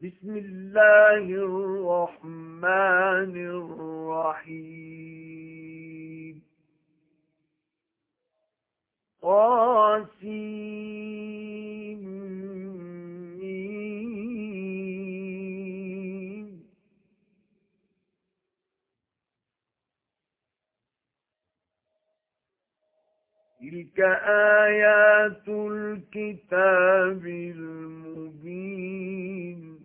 بسم الله الرحمن الرحيم طاسيم تلك آيات الكتاب المبين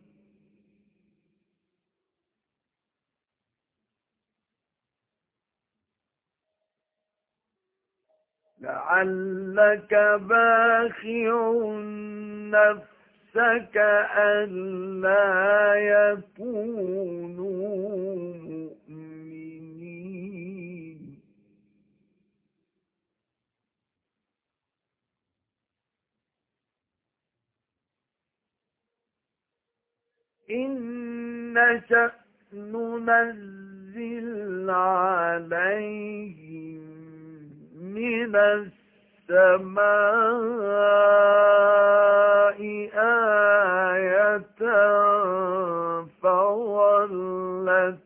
لعلك باخع نفسك ألا يكونوا مؤمنين إن نشأ ننزل عليهم من السماء آية فظلت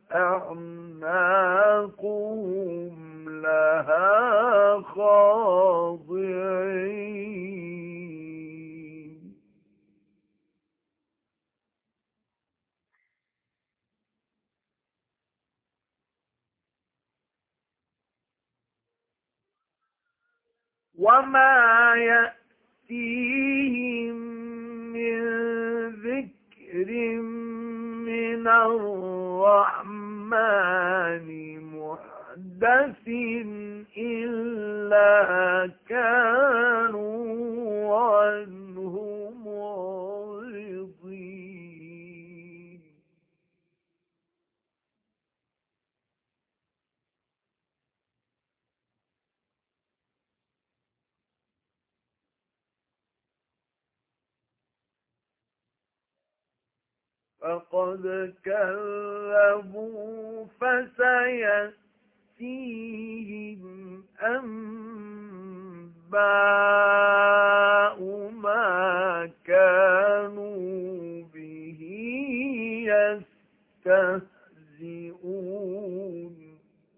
أعناقهم لها خاضعين وما يأتيهم من ذكر من الرحمن محدث إلا كانوا عنه معرضين فقد كذبوا فسيأتيهم أنباء ما كانوا به يستهزئون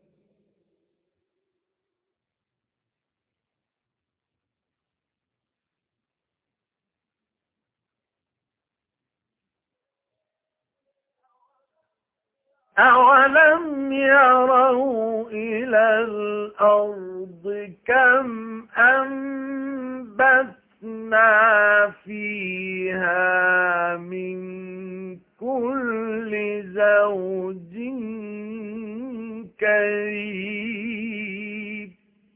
أولم يروا إلى الأرض كم أنبتنا فيها من كل زوج كريم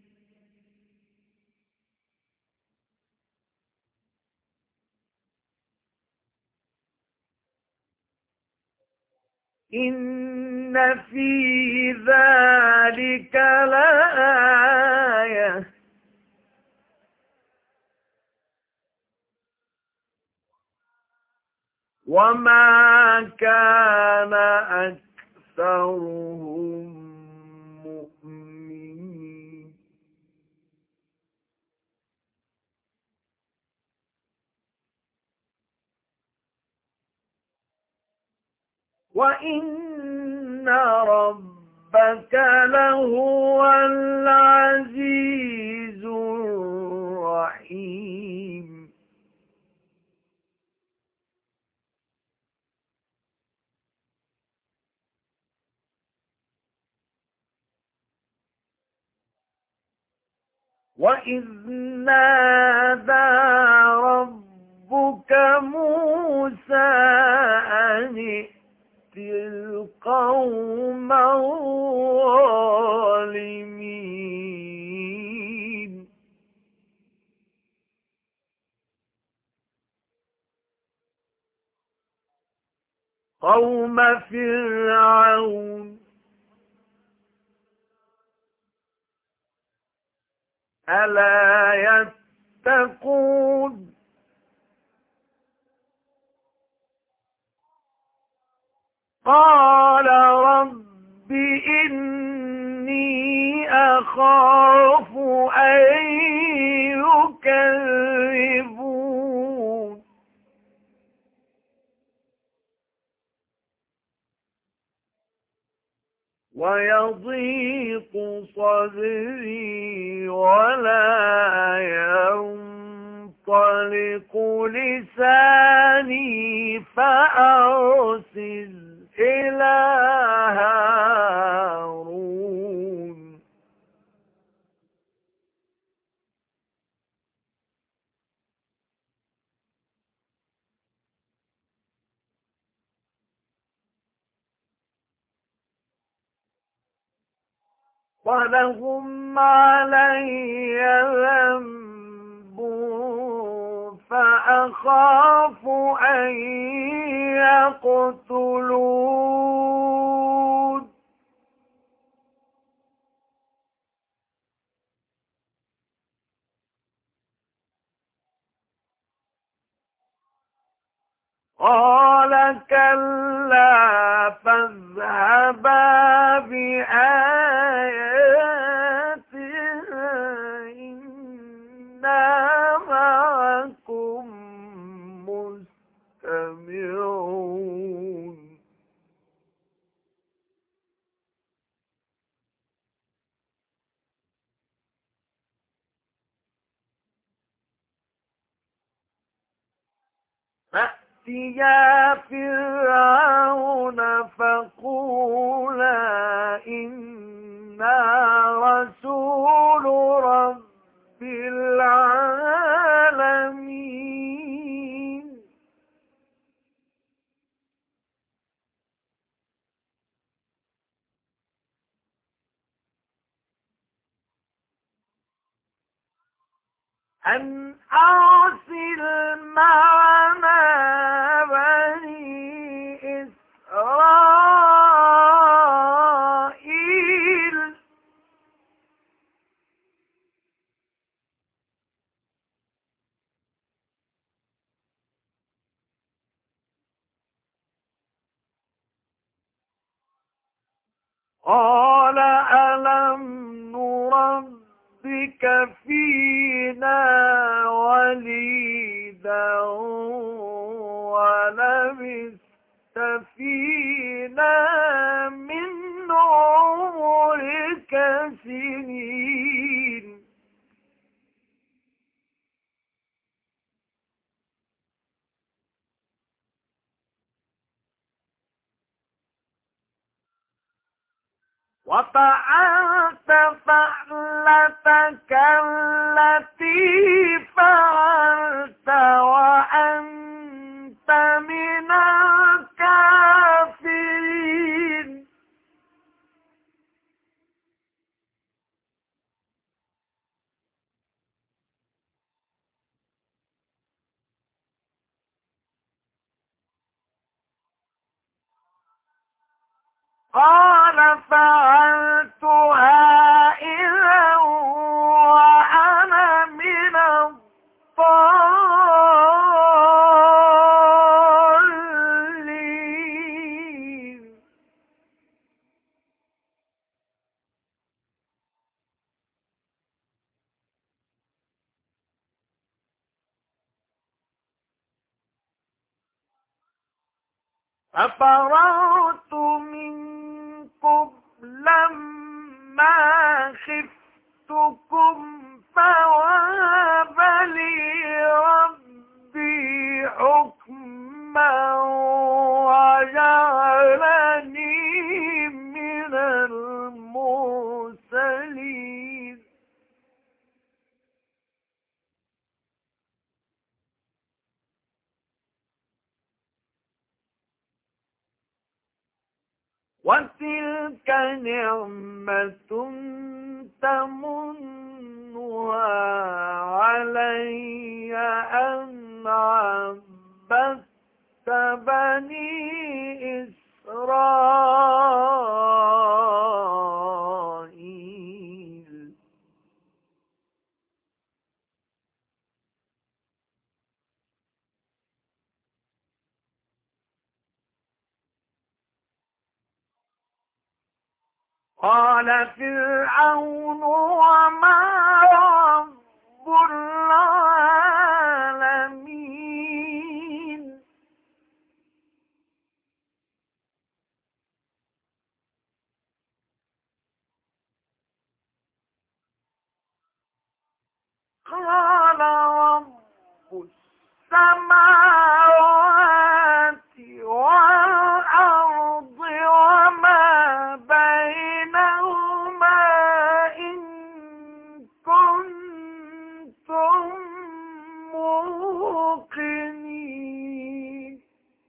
إن في ذلك لآية وما كان أكثرهم مؤمنين وإن ربك لهو العزيز الرحيم وإذ نادى ربك موسى أن ائت القوم الظالمين قوم فرعون ألا يتقون قال رب إني أخاف أن يكذبون ويضيق صدري ولا ينطلق لساني فأرسل إلى هارون. ولهم علي ذنب فأخاف أن يقتلون. قال كلا فاذهبا بآياتنا إنا معكم مستمعون. فأتيا فرعون فقولا إنا رسول رب العالمين. أن أرسل معنا بني إسرائيل. قال ألم نربك فينا وليدا ولبثت فينا من عمرك سنين. وفعلت فعلتك التي فعلت وأنت من الكافرين. قال فعلتها إذا وأنا من الضالين. ففررت منكم لما خفتكم فوهب لي ربي حكما وجعلني من المرسلين. وتلك نعمة تمنها علي أن عبدت بني إسرائيل. قال فرعون وما رب العالمين. قال رب السماوات والأرض وما بينهما إن كنتم موقنين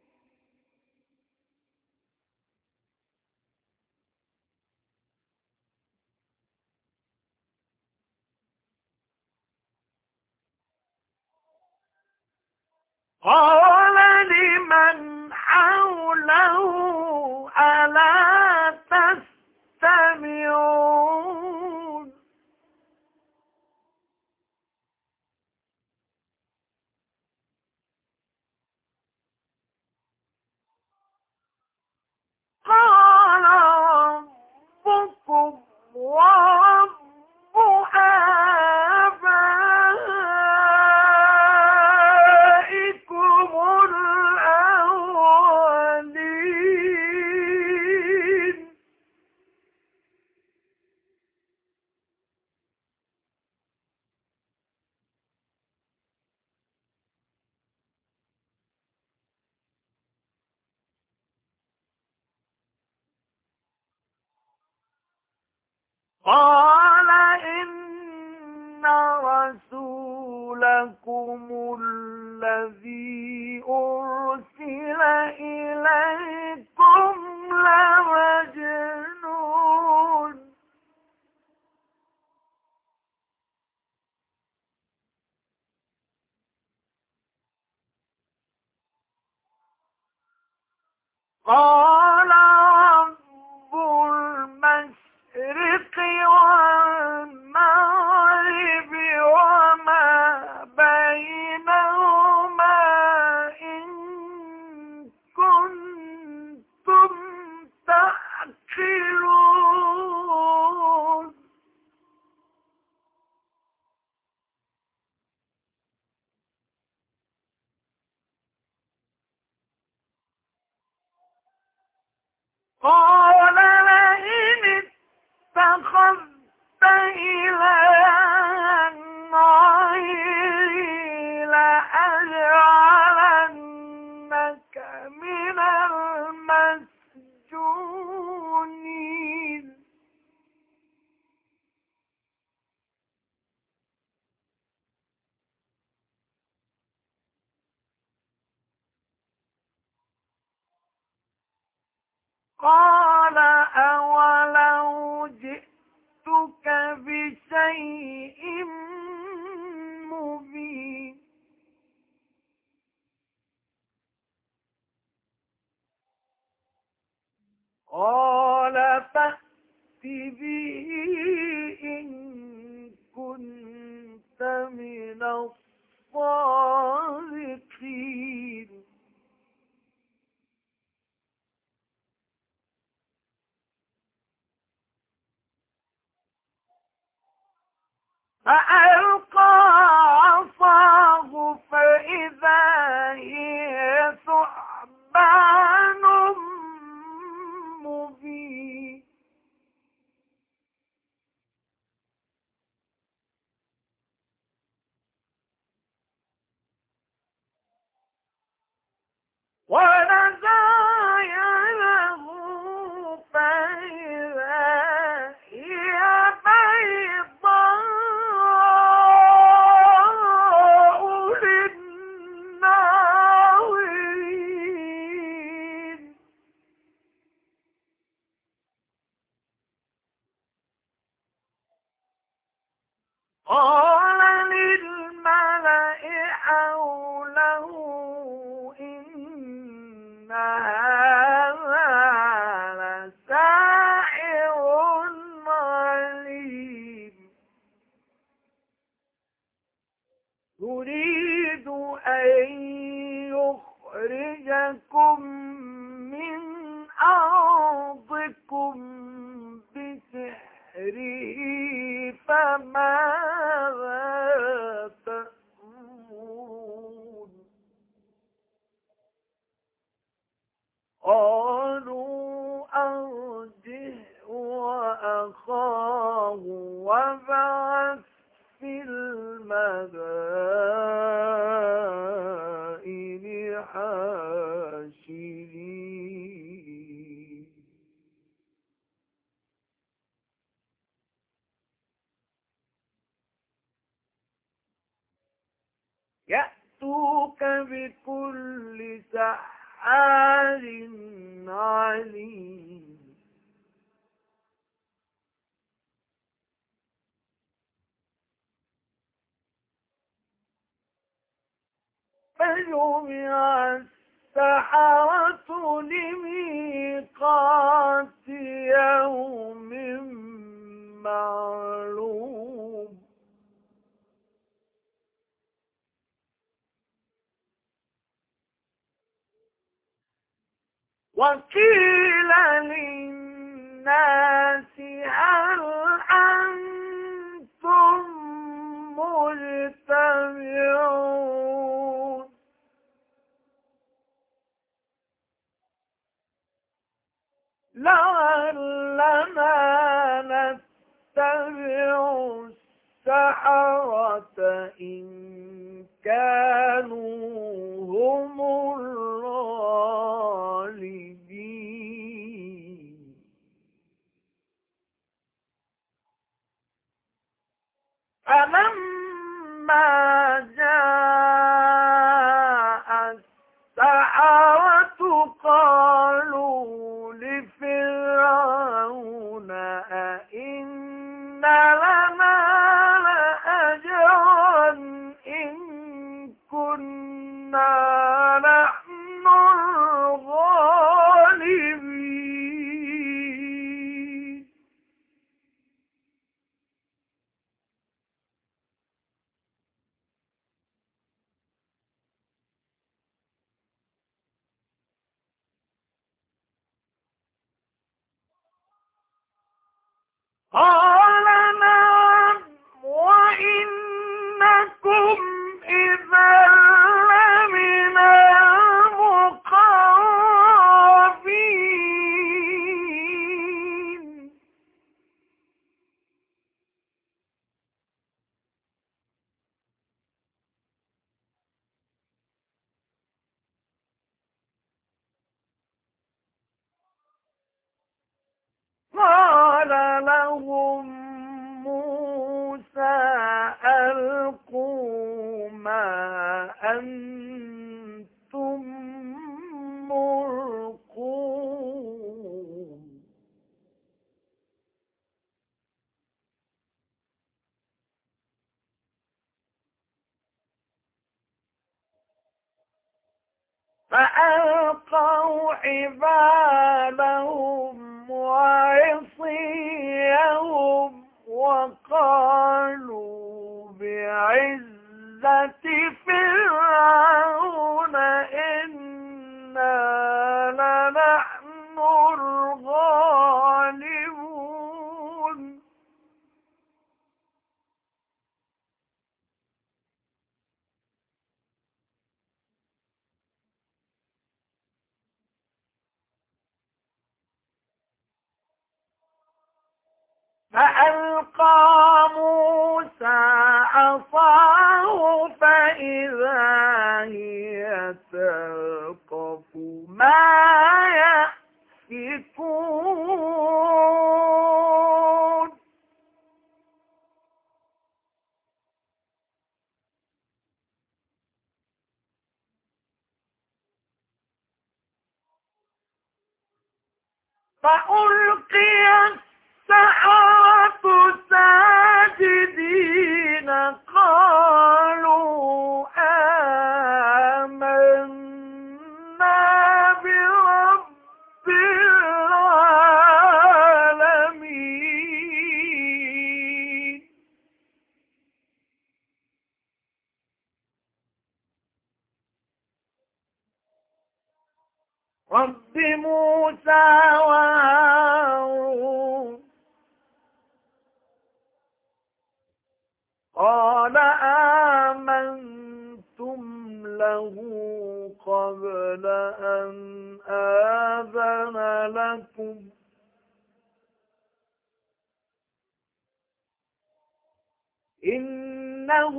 قال لمن حوله ألا تستمعون قال ربكم ورب آبائكم الأولين قال إن رسولكم الذي أرسل إليكم لمجنون قال رب المشرق والمغرب وما بينهما إن كنتم تعقلون قال لئن اتخذت إلها غيري لأجعلنك من المسجونين قال أولو جئتك بشيء مبين قال فأت به إن كنت من الصادقين فألقى عصاه فإذا هي ثعبان مبين ونزع يده فإذا هي بيضاء للناظرين قال للملأ حوله إن هذا لساحر عليم يريد أن يخرجكم من أرضكم بسحره فماذا تأمرون قالوا أرجه وأخاه وابعث في المدينة الحاشرين يأتوك بكل سحار عليم فجمع السحرة لميقات يوم معلوم وقيل للناس هل أنتم مجتمعون لعلنا نتبع السحرة إن كانوا هم الغالبين فلما جاء السحرة قالوا لفرعون أئن لنا لأجرا إن كنا نحن الغالبين قال نعم وإنكم إذا لمن المقربين قال لهم موسى ألقوا ما أنتم ملقون فألقوا حبالهم وعصيهم وقالوا بعزة فرعون إنا لنحن الغالبون فألقى موسى عصاه فإذا هي تلقف ما يأفكون فألقي السحرة ساجدين قالوا آمنا برب العالمين رب موسى وهارون قال آمنتم له قبل أن آذن لكم إن إنه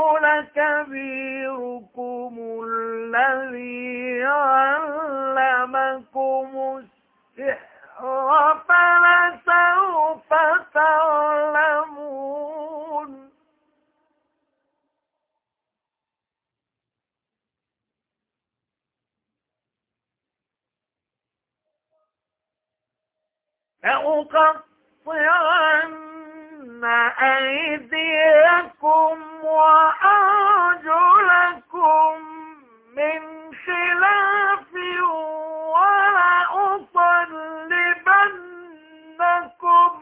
لكبيركم الذي علمكم السحر فلسوف تعلمون لأقطعن أيديكم وأرجلكم من خلاف ولأصلبنكم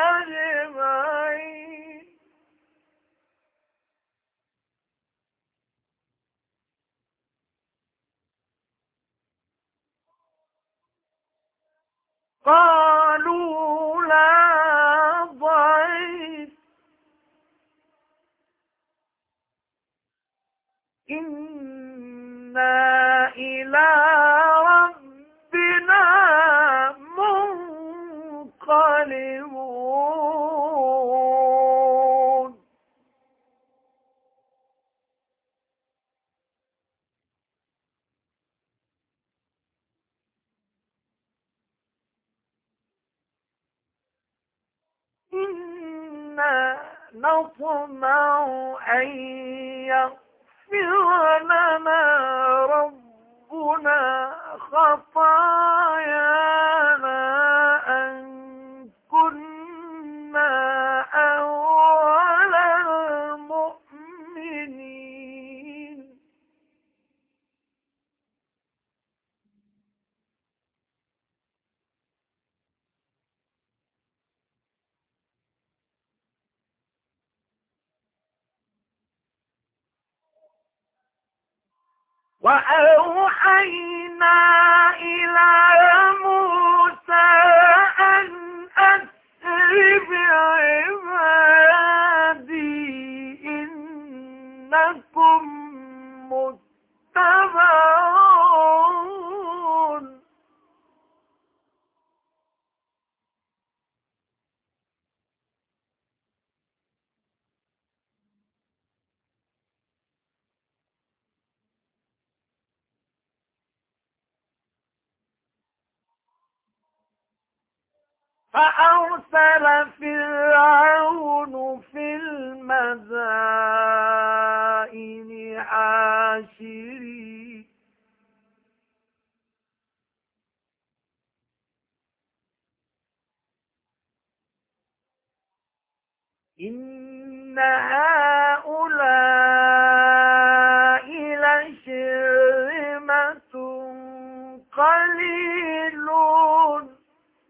أجمعين قالوا لا ضير إنا إلى ربنا منقلبون إنا نطمع أن يغفر لنا ربنا خطايانا أن كنا أول المؤمنين وأوحينا إلى موسى أن أسر بعبادي إنكم متبعون فأرسل فرعون في المدائن حاشرين إن هؤلاء لشرذمة قليلون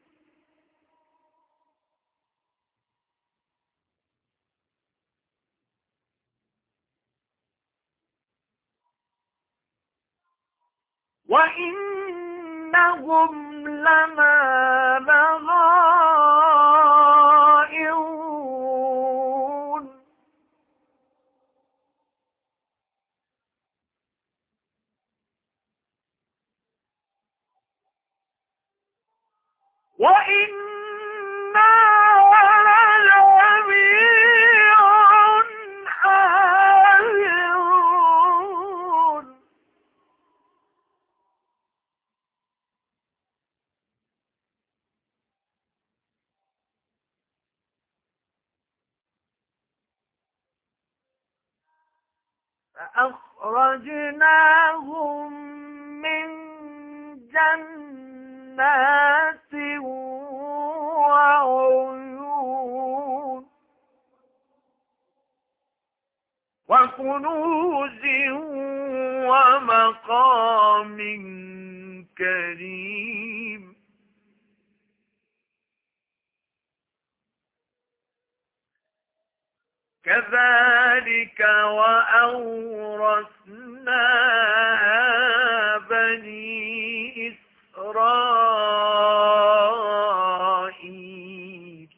وإنهم لنا لغائظون وإنا لجميع حاذرون فأخرجناهم من جنات وعيون وكنوز ومقام كريم كذلك وأورثناها بني إسرائيل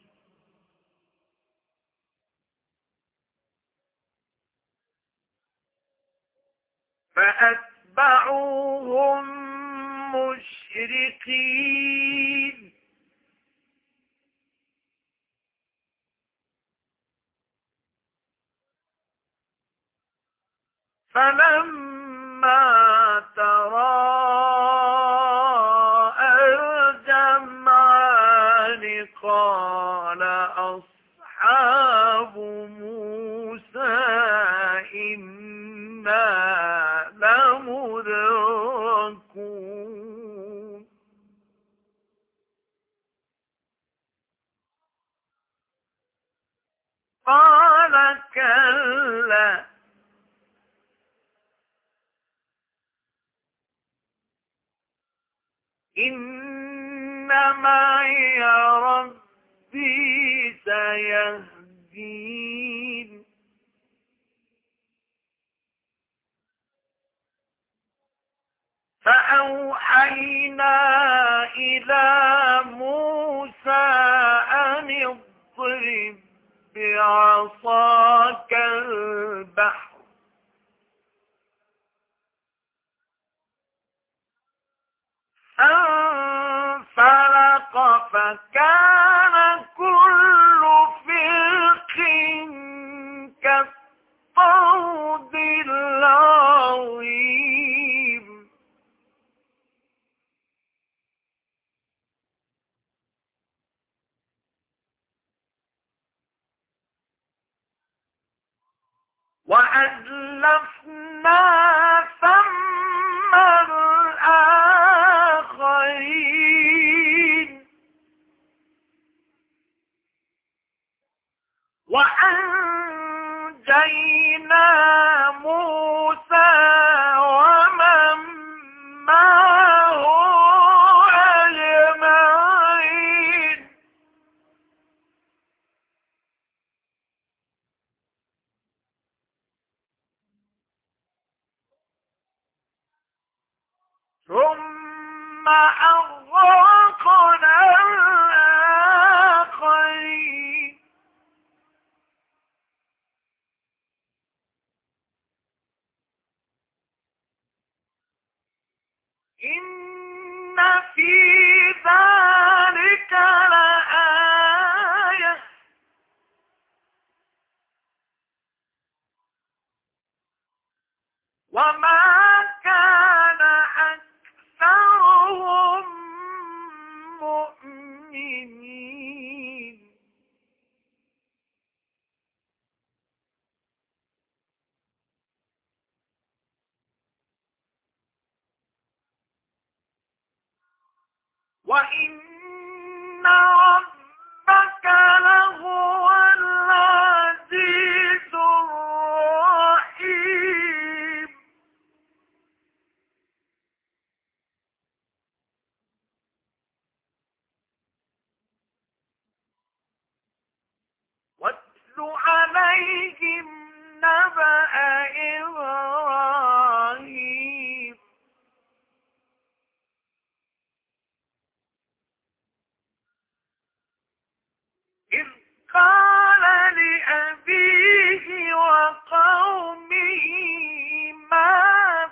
فأتبعوهم مشرقين فلما تراءى الجمعان قال أصحاب موسى إنا لمدركون قال كلا إن معي ربي سيهدين فأوحينا إلى موسى أن اضرب بعصاك البحر فانفلق فكان كل فرق كالطود العظيم وأزلفنا ثم الآخرين وأنجينا موسى ومن معه أجمعين ثم أغرقنا الآخرين إن في ذلك لآية وما كان أكثرهم مؤمنين وإن ربك لهو العزيز الرحيم واتل عليهم نبأ إبراهيم إذ قال لأبيه وقومه ما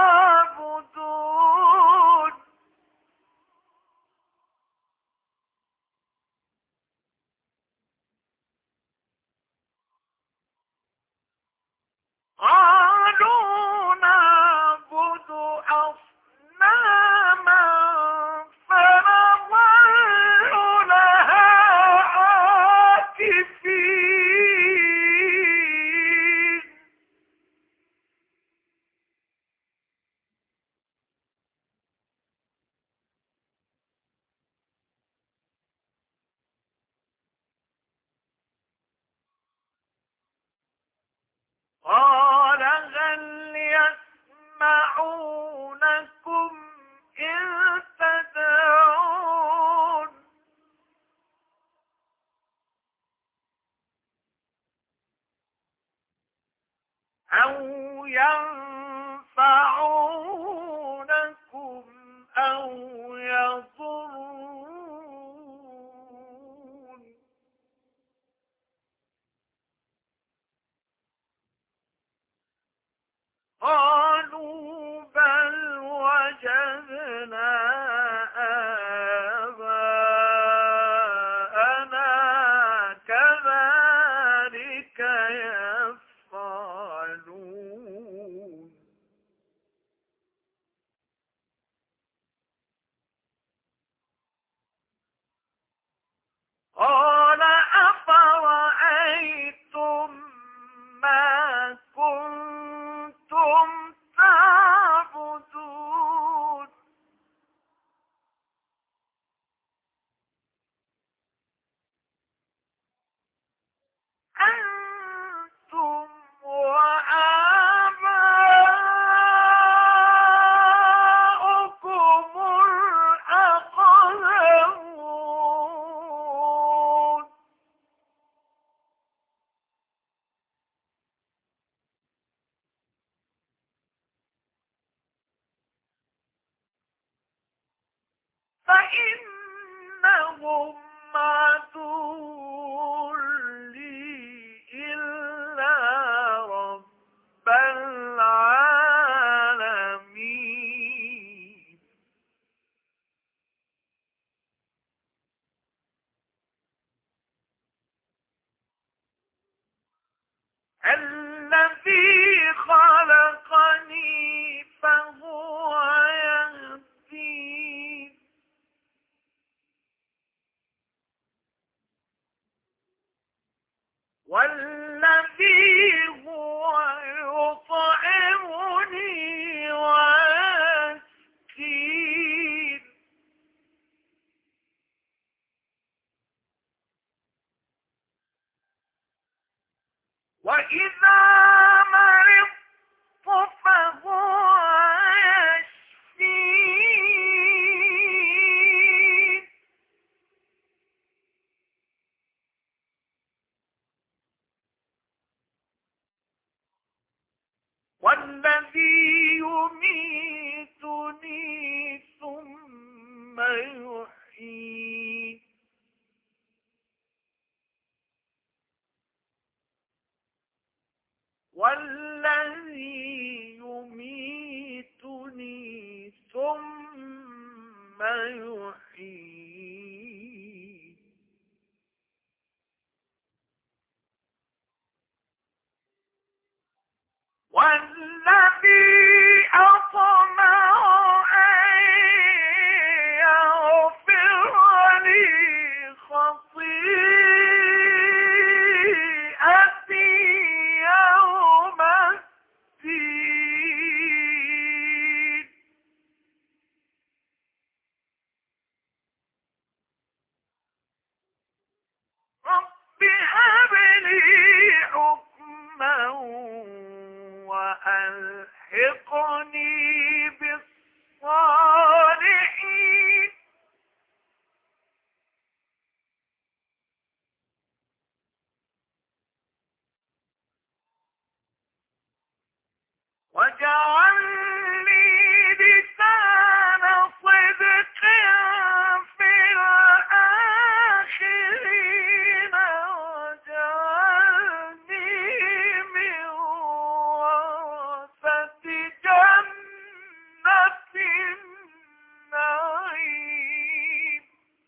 تعبدون قال فإنهم عدو لي إلا رب العالمين. الذي خلقني فهو يهدين، والذي هو يطعمني ويسقين، وإذا مرضت فهو يشفين، والذي يميتني ثم يحيين، والذي يميتني ثم يحيين، والذي أطمع أن يغفر لي خطيئتي يوم الدين. رب هب لي حكما وألحقني بالصالحين. واجعلني لسان صدق في الآخرين، واجعلني من ورثة جنة النعيم.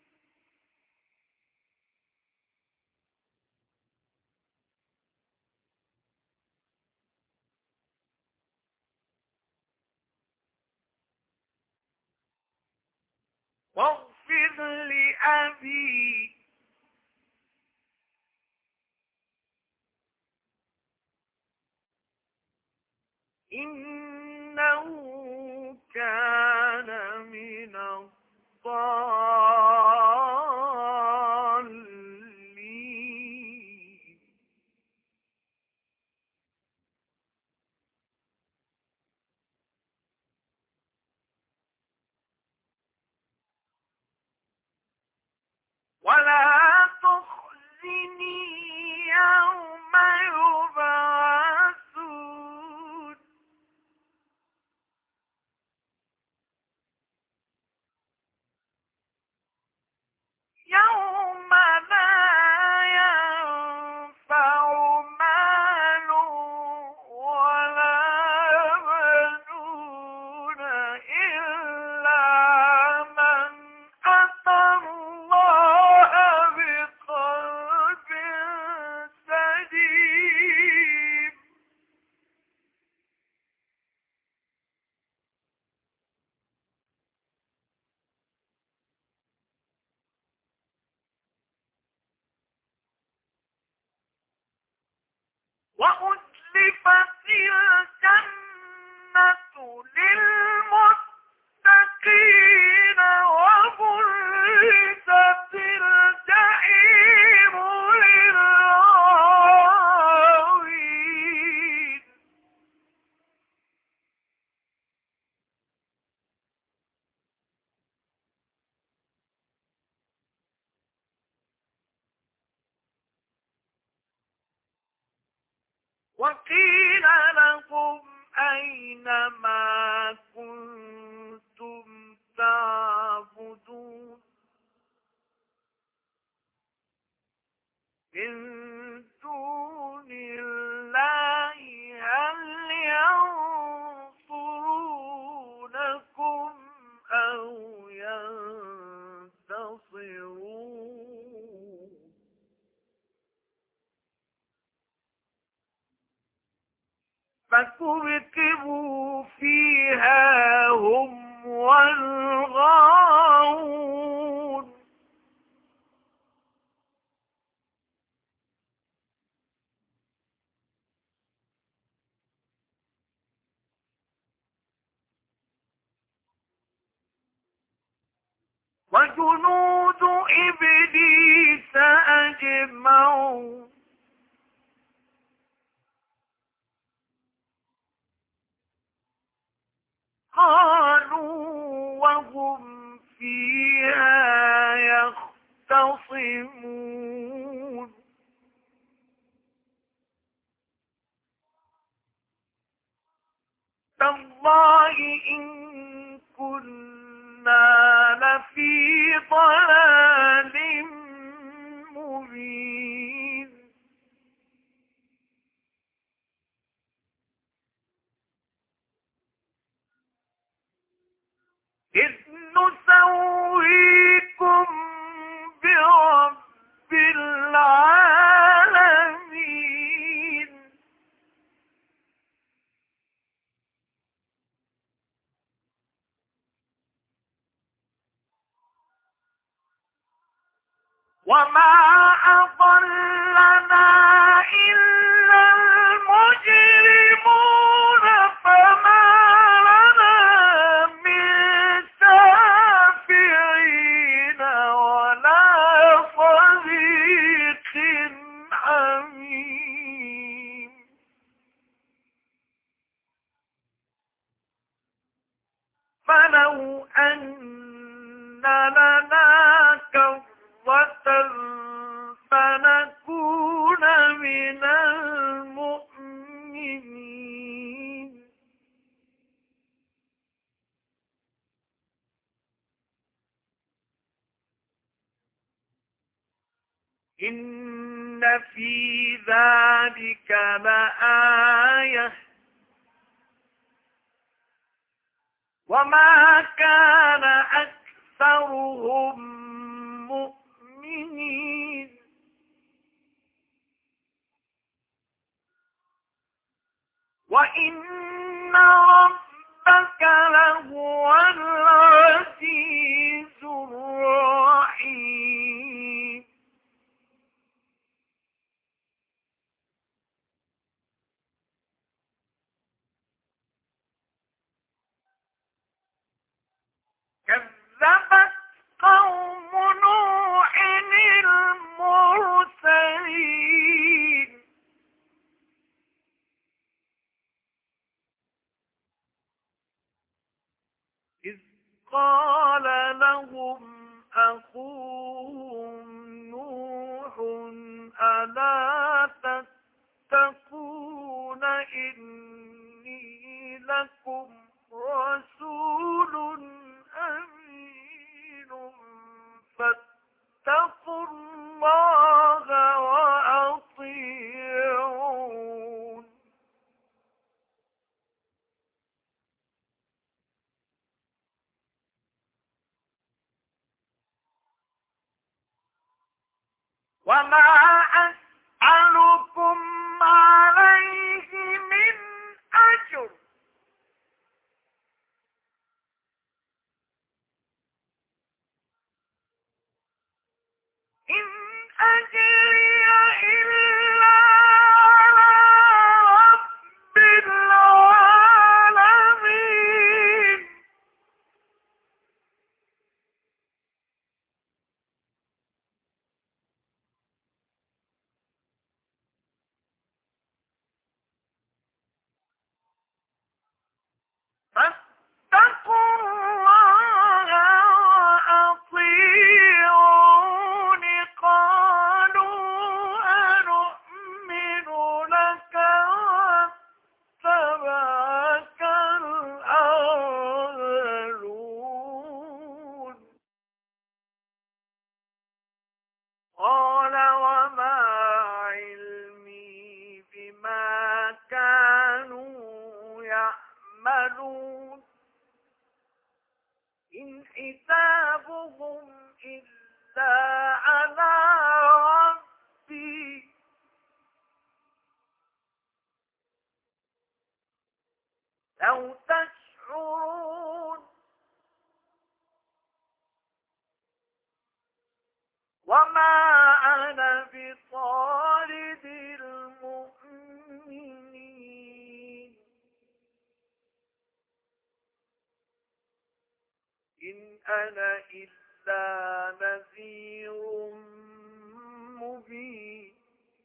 واغفر لأبي إنه كان من الضالين. ولا تخزني يوم يبعثون، يوم لا ينفع مال ولا بنون إلا من أتى الله بقلب سليم. وأزلفت الجنة للمتقين وبرزت الجحيم للغاوين. وقيل لهم أين ما كنتم تعبدون وجنود إبليس أجمعون قالوا وهم فيها يختصمون تالله إن كنا لفي ضلال مبين إذ نسويكم برب العالمين وما أضلنا إلا المجرمون فما لنا من شافعين ولا صديق حميم فلو أن لنا كرة فنكون من المؤمنين إن في ذلك لآية وما كان أكثرهم مؤمنين وإن ربك لهو العزيز الرحيم كذبت قوم نوح المرسلين إذ قال لهم أخوهم نوح ألا تتقون إني لكم رسول أمين فاتقوا الله وأطيعون وما أسألكم عليه من أجر إن أجري إلا على رب العالمين فاتقوا الله وأطيعون قالوا أنؤمن لك واتبعك الأرذلون قال وما علمي بما كانوا يعملون إن حسابهم إلا على ربي لو تشعرون وما أنا بطارد المؤمنين إن أنا إلا إلا نذير مبين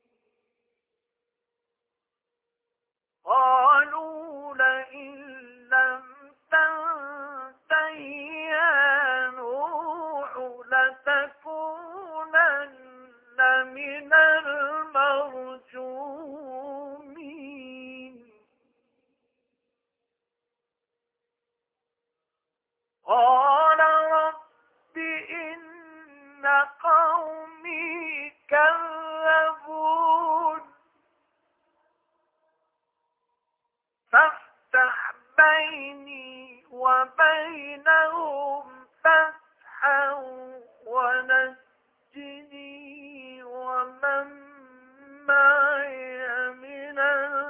قالوا لئن لم تنته يا نوح لتكونن من المرجومين قال رب إن قومي كذبون فافتح بيني وبينهم فتحا ونجني ومن معي من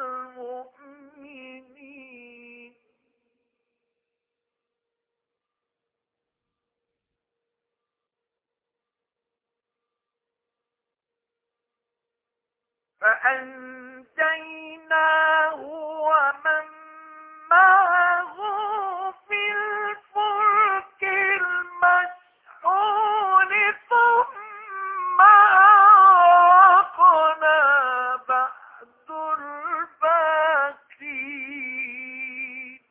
المؤمنين فأنجيناه ومن معه في الفلك المشحون ثم أغرقنا بعد الباقين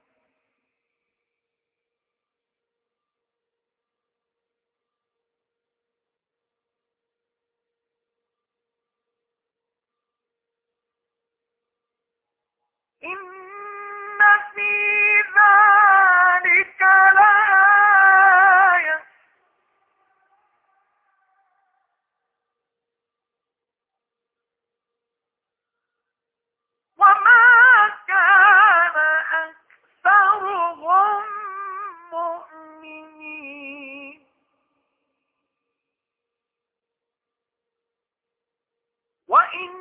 إن في ذلك لآية وما كان أكثرهم مؤمنين وإن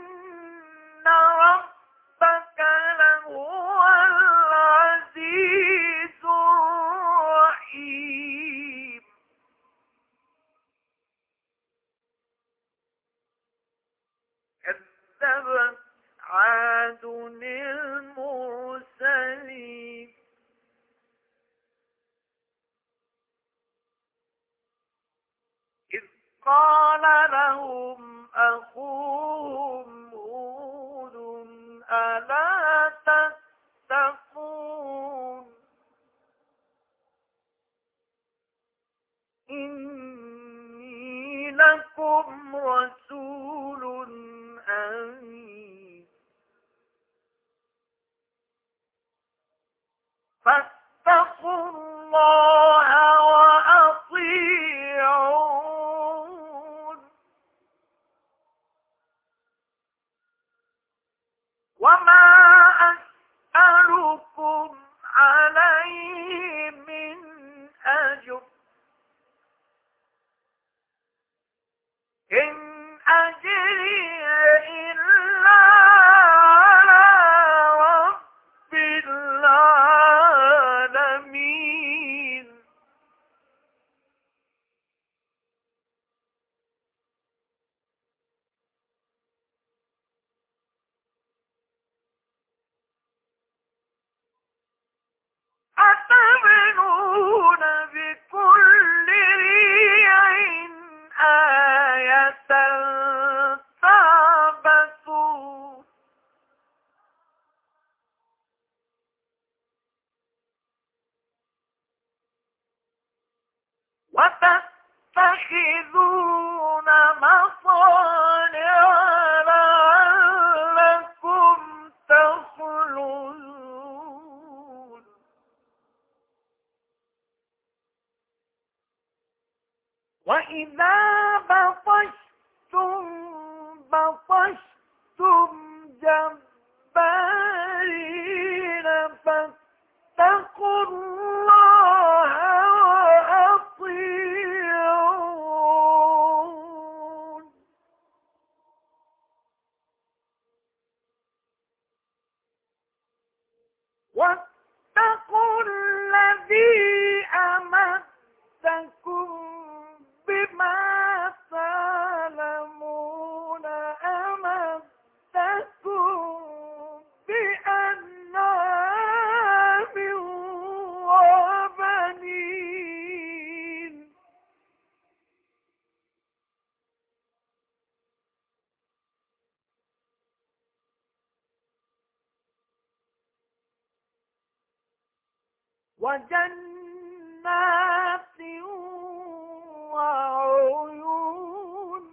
ربك لهو العزيز الرحيم كذبت عاد المرسلين إذ قال لهم أخوهم هود ألا تتقون إني لكم رسول أمين فاتقوا الله وأطيعون وما أسألكم عليه من أجر إن أجري إلا على رب العالمين أتبنون بكل ريع آية تعبثون وتتخذون مصانع لعلكم تخلدون وإذا بطشتم جبارين فاتقوا الله وأطيعون واتقوا الذي أمدكم بما تعلمون أمدكم وجنات وعيون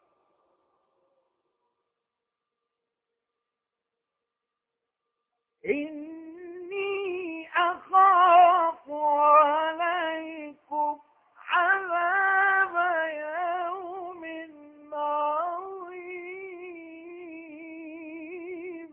إني أخاف عليكم عذاب يوم عظيم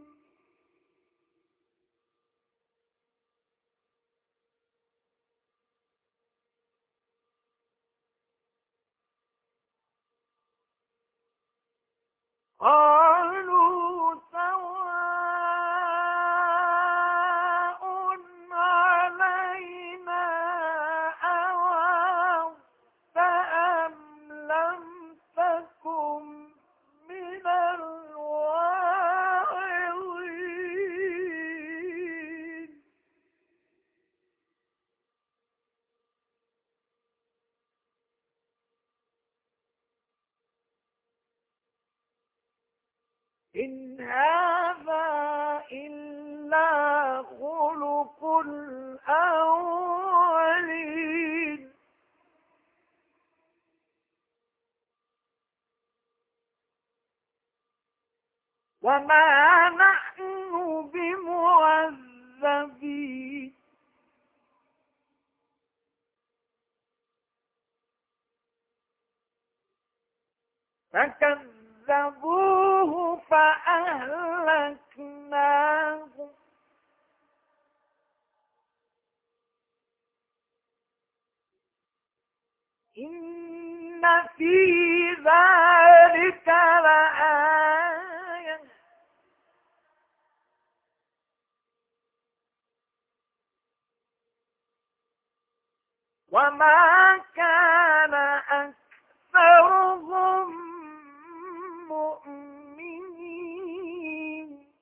قالوا سواء علينا أوعظت أم لم تكن من الواعظين إن هذا إلا خلق الأولين وما نحن بمعذبين فكذبوه فأهلكناه إن في ذلك لآية وما كان أكثرهم مؤمنين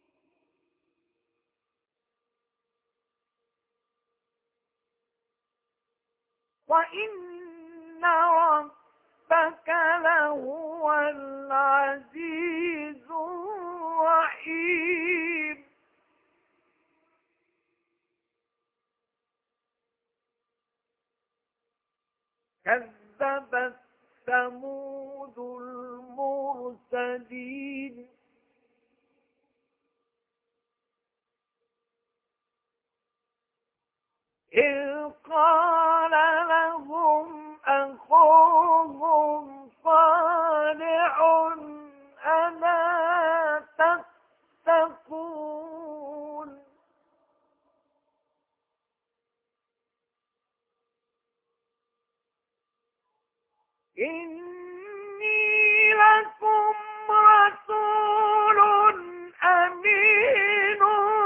وإن ربك لهو العزيز الرحيم كذبت ثمود المرسلين إذ قال لهم أخوهم صالح ألا تتقون إني لكم رسول أمين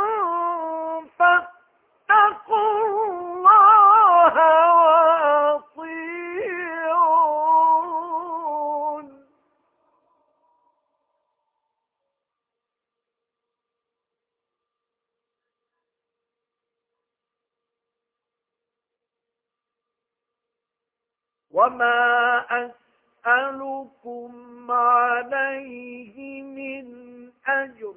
فاتقوا الله وأطيعون وما أسألكم عليه من أجر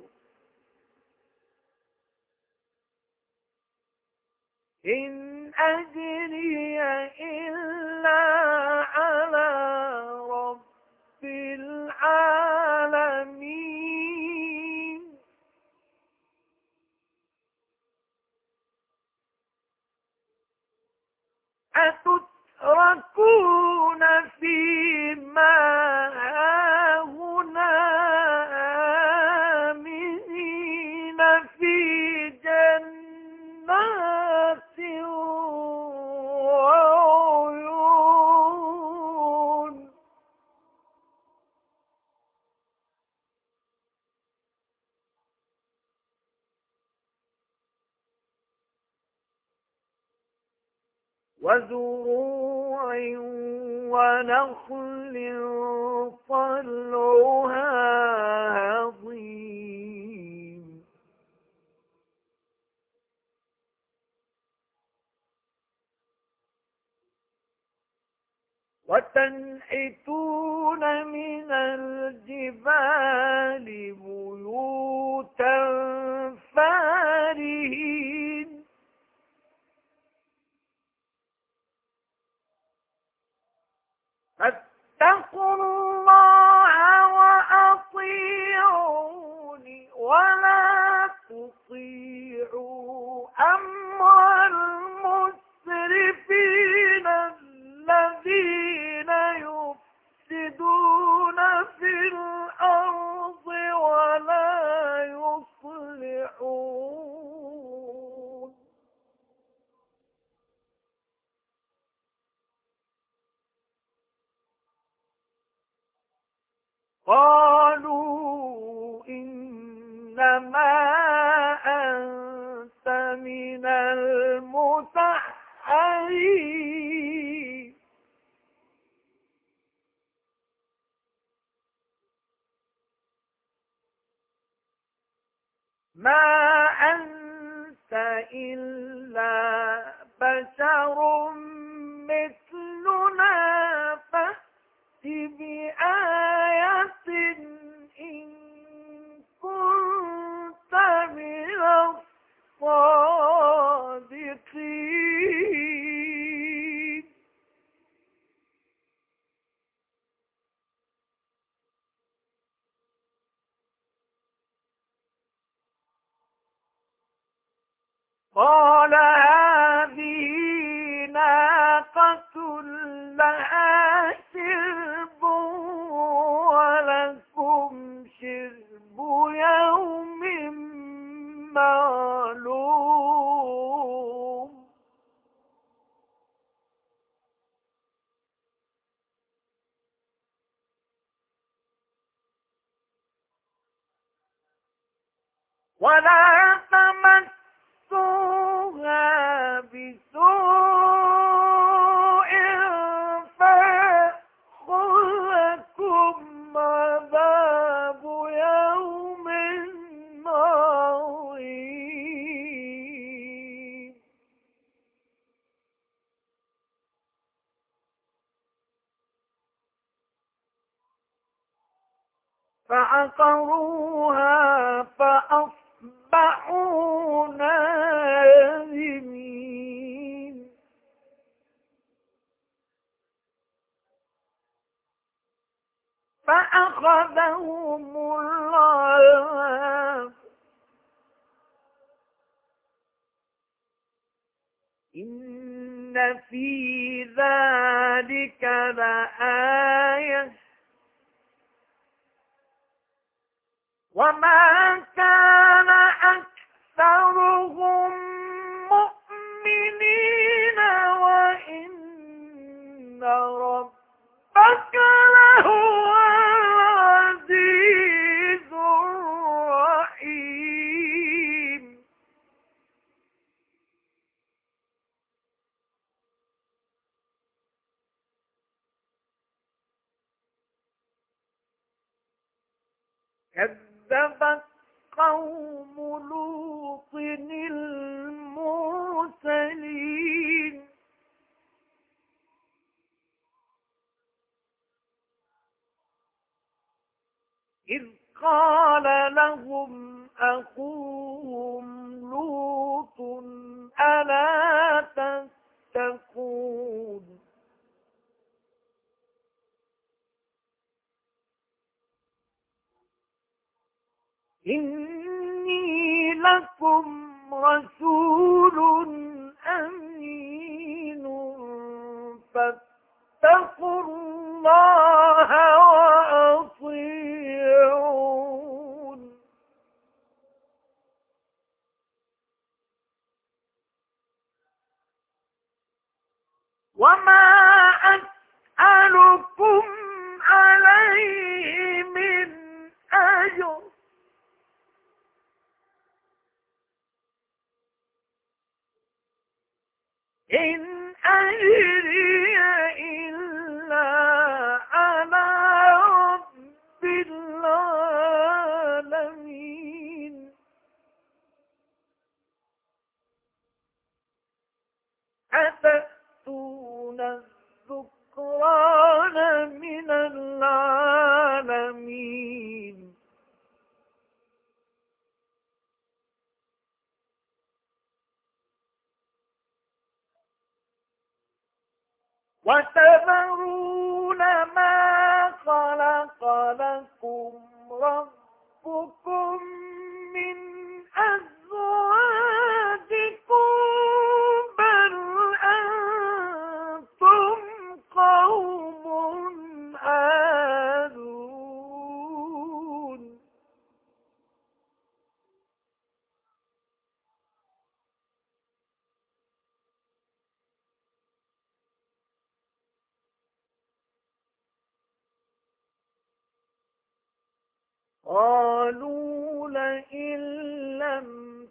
إن أجري إلا على رب العالمين أتتركون فيما هاهنا آمنين في جنات وعيون وزروع ونخل طلعها هضيم وتنحتون من الجبال بيوتا فارهين أطيعوا أمر المسرفين الذين يفسدون في الأرض ولا يصلحون. قالوا إنما أنت من المسحرين ما أنت إلا بشر مثلنا فأت بآية إن كنت من الصادقين. قال هذه ناقة لها شرب ولكم شرب يوم معلوم. ولا تمسوها بسوء فيأخذكم عذاب يوم عظيم. فعقروها فأصبحوا نادمين. فأخذهم العذاب إن في ذلك لآية وما كان أكثرهم مؤمنين وإن ربك لهو العزيز الرحيم. كذبت قوم لوط المرسلين إذ قال لهم أخوهم لوط ألا تتقون إني لكم رسول أمين فاتقوا الله وأطيعون. وما أسألكم عليه من أجر إن أجري إلا على رب العالمين. أتأتون الذكران من العالمين وتذرون ما خلق لكم ربكم من أزواجكم قالوا لئن لم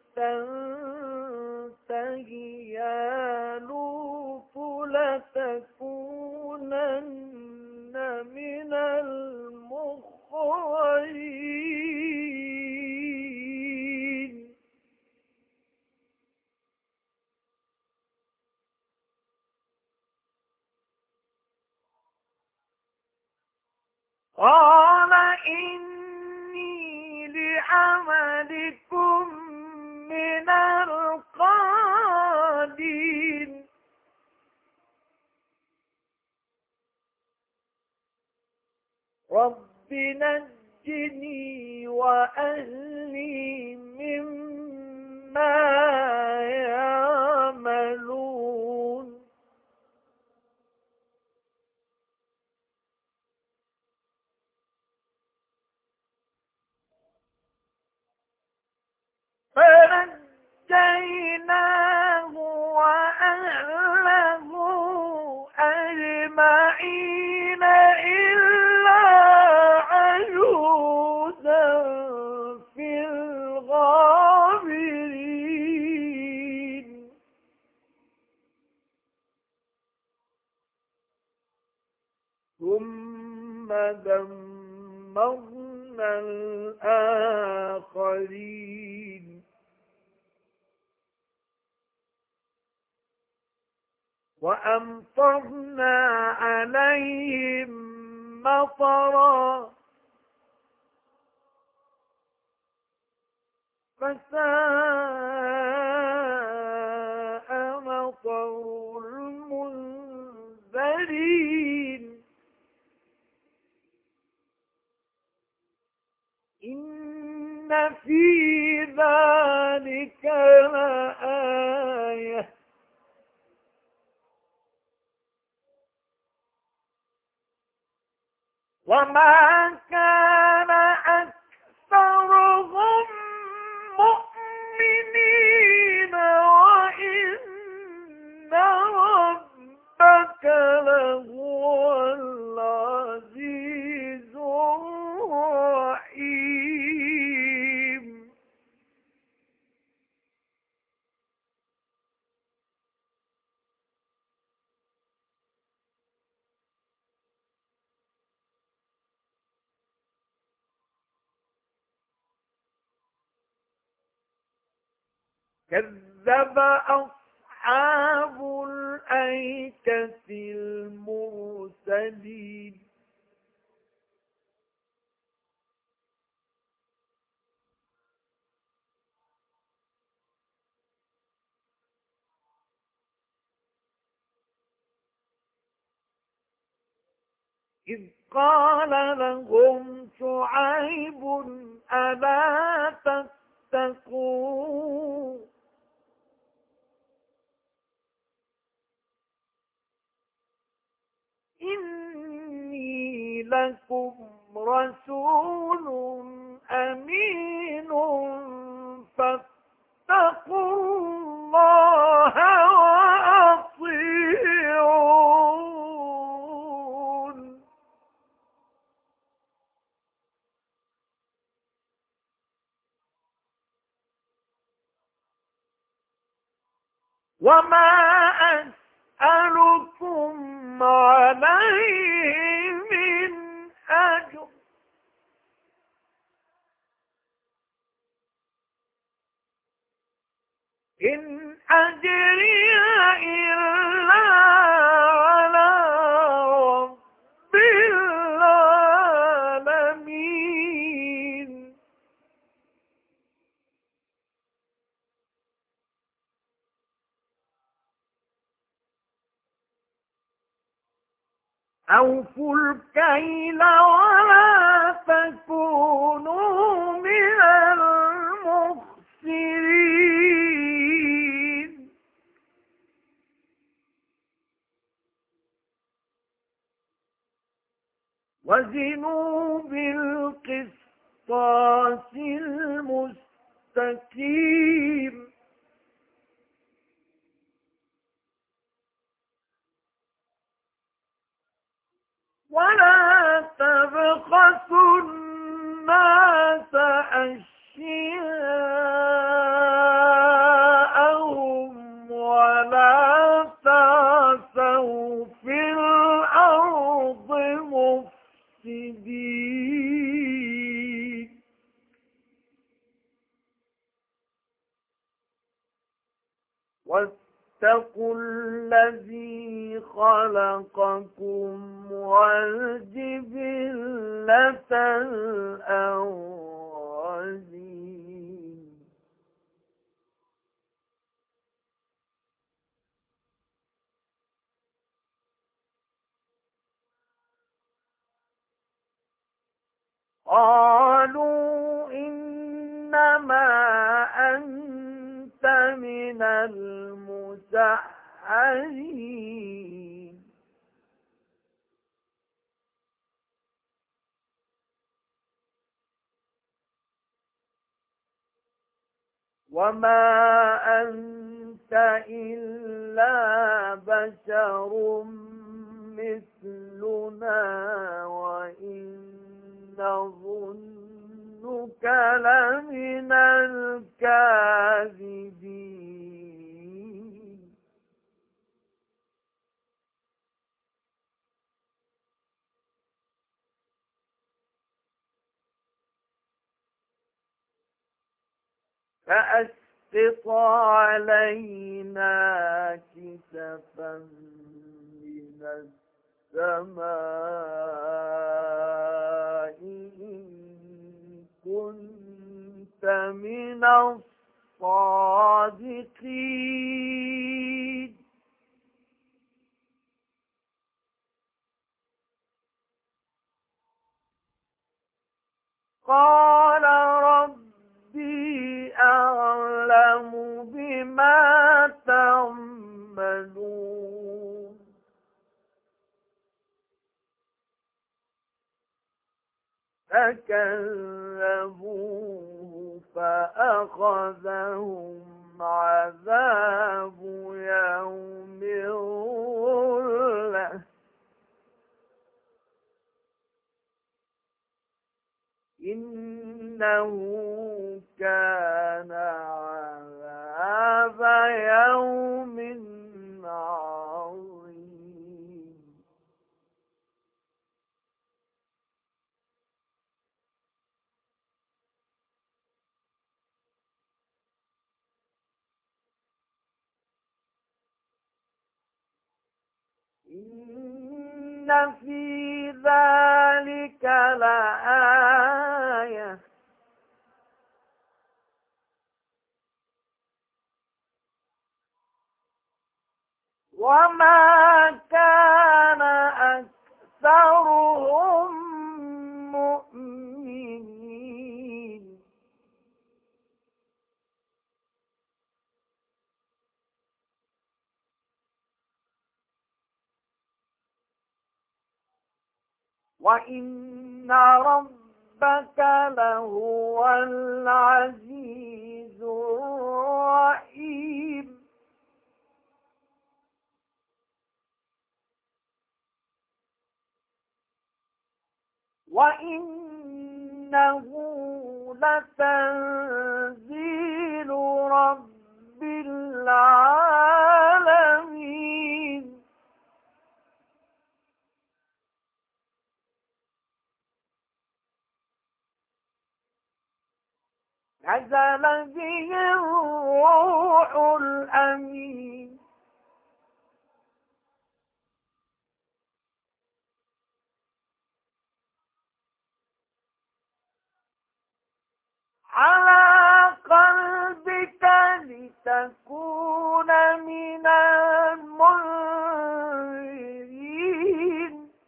تنته يا لوط لتكونن من المخرجين قال إني لعملكم من القالين رب نجني وأهلي مما يعملون فنجيناه وأهله أجمعين إلا عجوزا في الغابرين ثم دمرنا الآخرين وأمطرنا عليهم مطرا فساء مطر المنذرين إن في ذلك لآية وما كان أكثرهم مؤمنين وإن ربك لهو العزيز الرحيم كذب أصحاب الأيكة المرسلين إذ قال لهم شعيب ألا تتقون إني لكم رسول أمين فاتقوا الله وأطيعون وما أسألكم عليه من أجر إن أجري إلا على رب العالمين أوفوا الكيل ولا تكونوا من المخسرين وزنوا بالقسطاس المستقيم ولا تبخسوا الناس أشياءهم ولا تعثوا في الأرض مفسدين واتقوا الذي خلقكم والجبلة الأولين قالوا إنما أنت من المسحرين وما أنت إلا بشر مثلنا وإن نظنك لمن الكاذبين فأسقط علينا كسفا من السماء إن كنت من الصادقين قال ربي أعلم بما تعملون فكذبوه فأخذهم عذاب يوم الظلة إنه كان عذاب يوم عظيم إن في ذلك لآية وما كان أكثرهم مؤمنين وإن ربك لهو العزيز الرحيم وإنه لتنزيل رب العالمين نزل به الروح الأمين على قلبك لتكون من المنذرين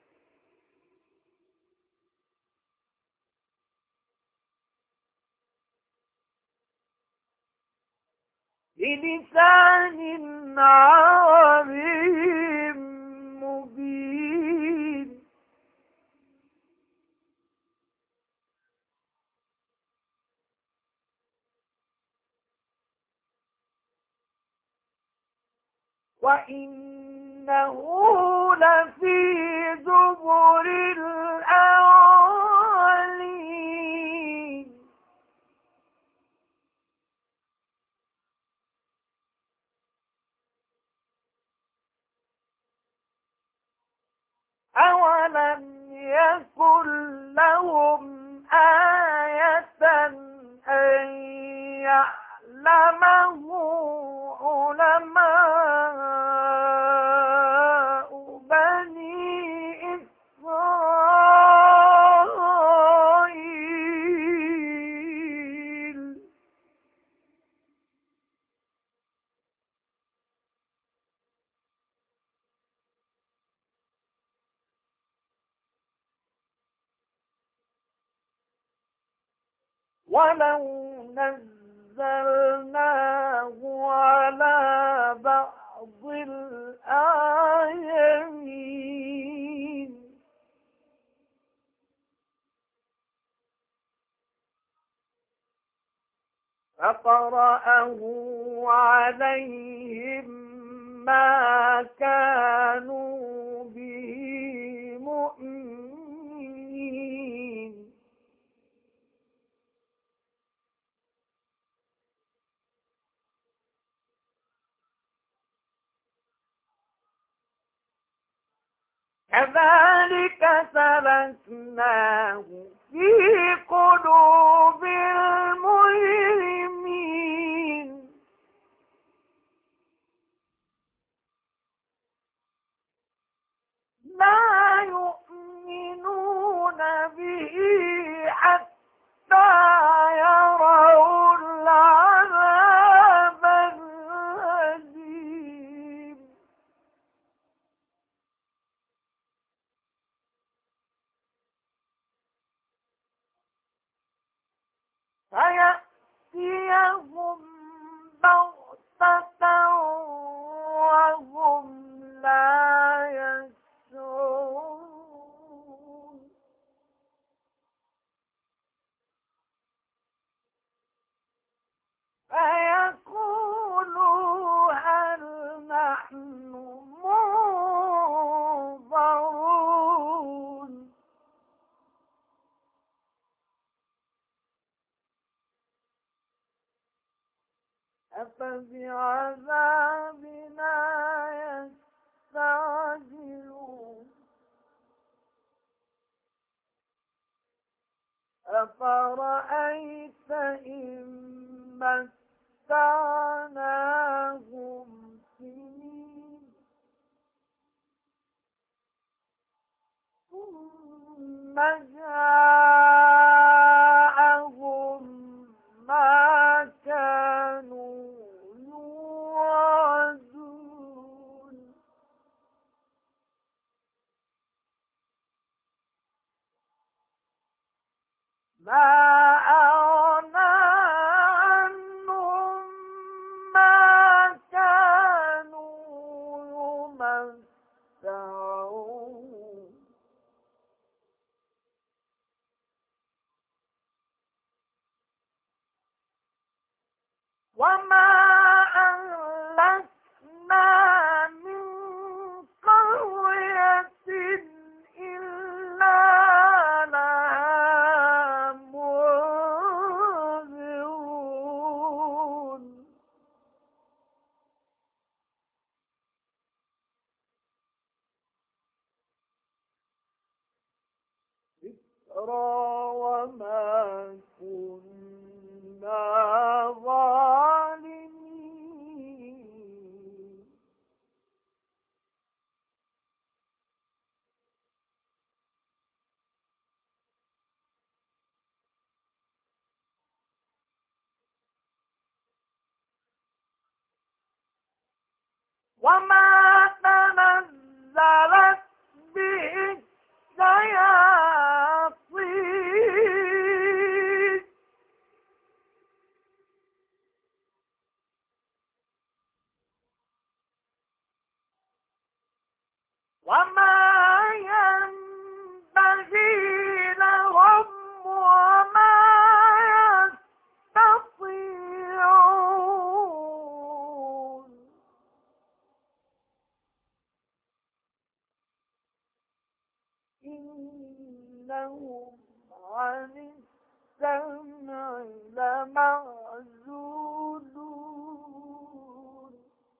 بلسان عربي مبين وإنه لفي زبر الأولين ولو نزلناه على بعض الأعينين فقرأه عليهم ما كانوا به مؤمنين كذلك سلكناه في قلوب المجرمين لا يؤمنون به حتى يروا العذاب الأليم فيأتيهم بغتة وهم لا يشعرون فيقولوا هل نحن منظرون أفبعذابنا يستعجلون أفرأيت إن متعناهم سنين ثم جاءهم ما كانوا يوعدون ما أغنى عنهم ما كانوا يمتعون وما أهلكنا من قرية إلا لها منذرون ذكرى وما كنا ظالمين وما تنزلت به الشياطين وما ينبغي لهم وما يستطيعون إنهم عن السمع لمعزولون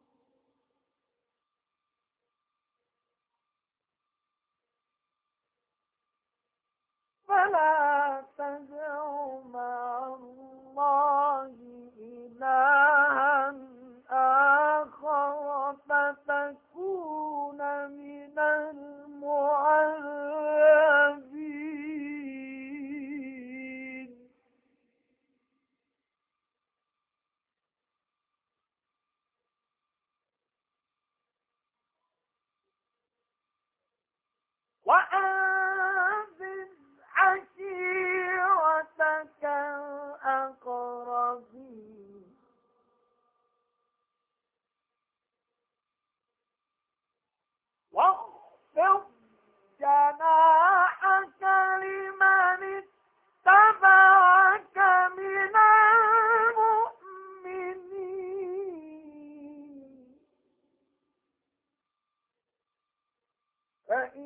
فلا تدع مع الله إلها آخر فتكون من المعذبين وأنذر عشيرتك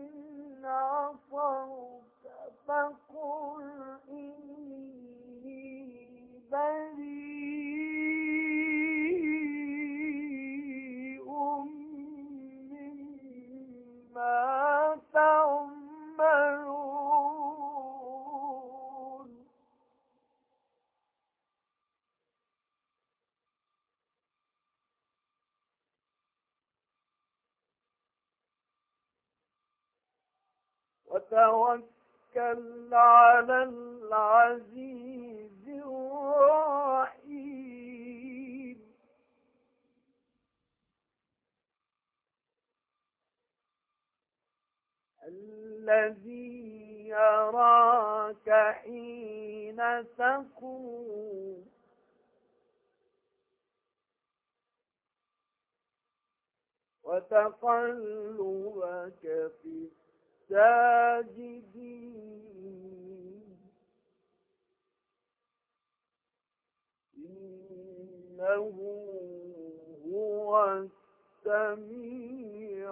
عصوك فقل إني بريء مما تعملون وتوكل على العزيز الرحيم الذي يراك حين تقوم وتقلبك في الساجدين إنه هو السميع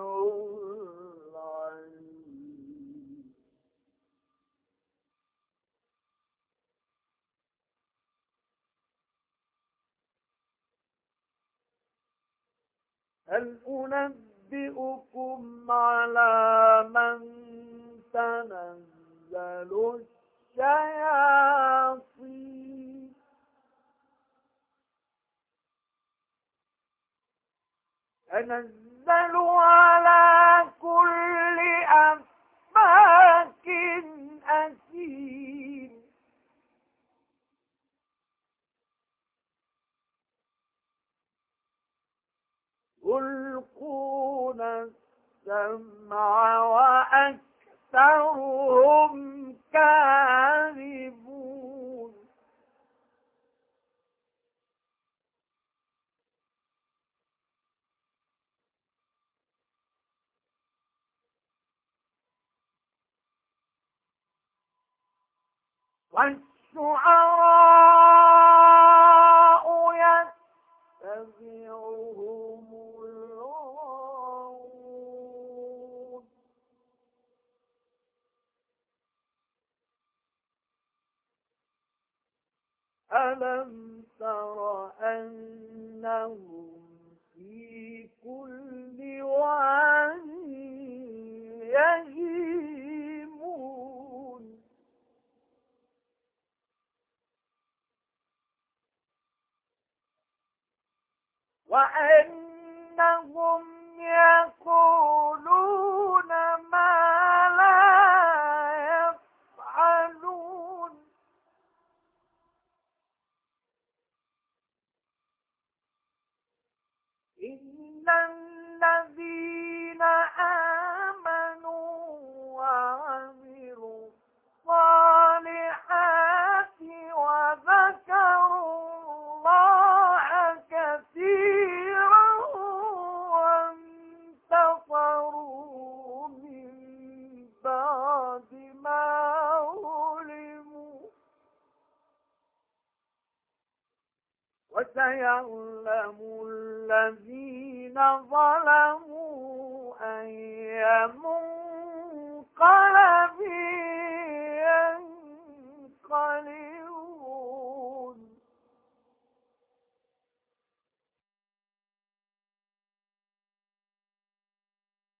العليم هل أنبئكم على من تنزل الشياطين تنزل على كل أفاك أثيم يلقون السمع وأكثرهم كاذبون والشعراء يتبعهم الغاوون ألم تر أنهم في كل واد يهيمون وأنهم يقولون ما لا يفعلون إن الذين آمنوا وعملوا الصالحات وذكروا الله كثيرا وانتصروا من بعد ما ظلموا وسيعلم الذين ظلموا أي منقلب